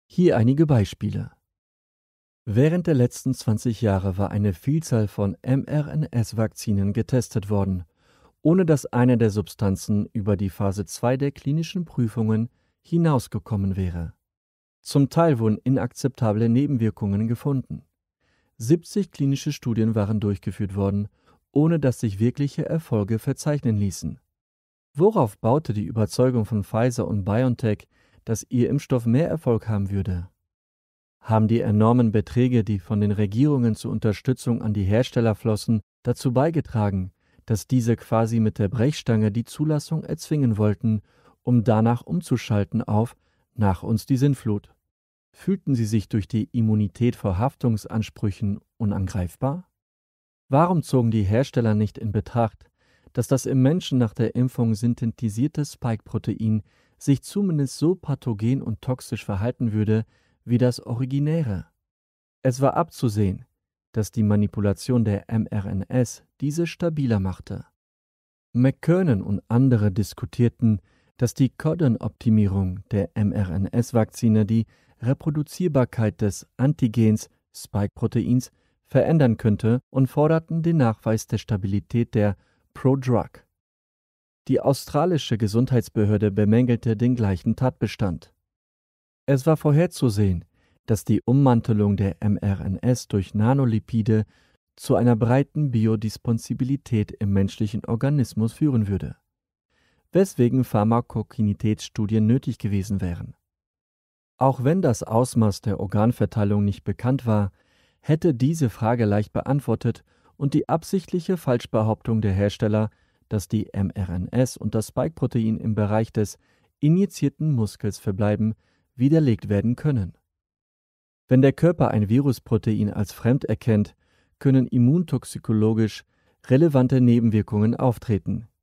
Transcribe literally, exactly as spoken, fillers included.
Hier einige Beispiele. Während der letzten zwanzig Jahre war eine Vielzahl von mRNA-Vakzinen getestet worden, ohne dass eine der Substanzen über die Phase zwei der klinischen Prüfungen hinausgekommen wäre. Zum Teil wurden inakzeptable Nebenwirkungen gefunden. siebzig klinische Studien waren durchgeführt worden, ohne dass sich wirkliche Erfolge verzeichnen ließen. Worauf baute die Überzeugung von Pfizer und BioNTech, dass ihr Impfstoff mehr Erfolg haben würde? Haben die enormen Beträge, die von den Regierungen zur Unterstützung an die Hersteller flossen, dazu beigetragen, dass diese quasi mit der Brechstange die Zulassung erzwingen wollten, um danach umzuschalten auf „Nach uns die Sintflut"? Fühlten sie sich durch die Immunität vor Haftungsansprüchen unangreifbar? Warum zogen die Hersteller nicht in Betracht, dass das im Menschen nach der Impfung synthetisierte Spike-Protein sich zumindest so pathogen und toxisch verhalten würde wie das originäre? Es war abzusehen, dass die Manipulation der mRNAs diese stabiler machte. McKernan und andere diskutierten, dass die Codon-Optimierung der mRNA-Vakzine die Reproduzierbarkeit des Antigens Spike-Proteins verändern könnte und forderten den Nachweis der Stabilität der Prodrug. Die australische Gesundheitsbehörde bemängelte den gleichen Tatbestand. Es war vorherzusehen, dass die Ummantelung der mRNAs durch Nanolipide zu einer breiten Biodisponsibilität im menschlichen Organismus führen würde, weswegen Pharmakokinitätsstudien nötig gewesen wären. Auch wenn das Ausmaß der Organverteilung nicht bekannt war, hätte diese Frage leicht beantwortet und die absichtliche Falschbehauptung der Hersteller, dass die mRNAs und das Spike-Protein im Bereich des injizierten Muskels verbleiben, widerlegt werden können. Wenn der Körper ein Virusprotein als fremd erkennt, können immuntoxikologisch relevante Nebenwirkungen auftreten,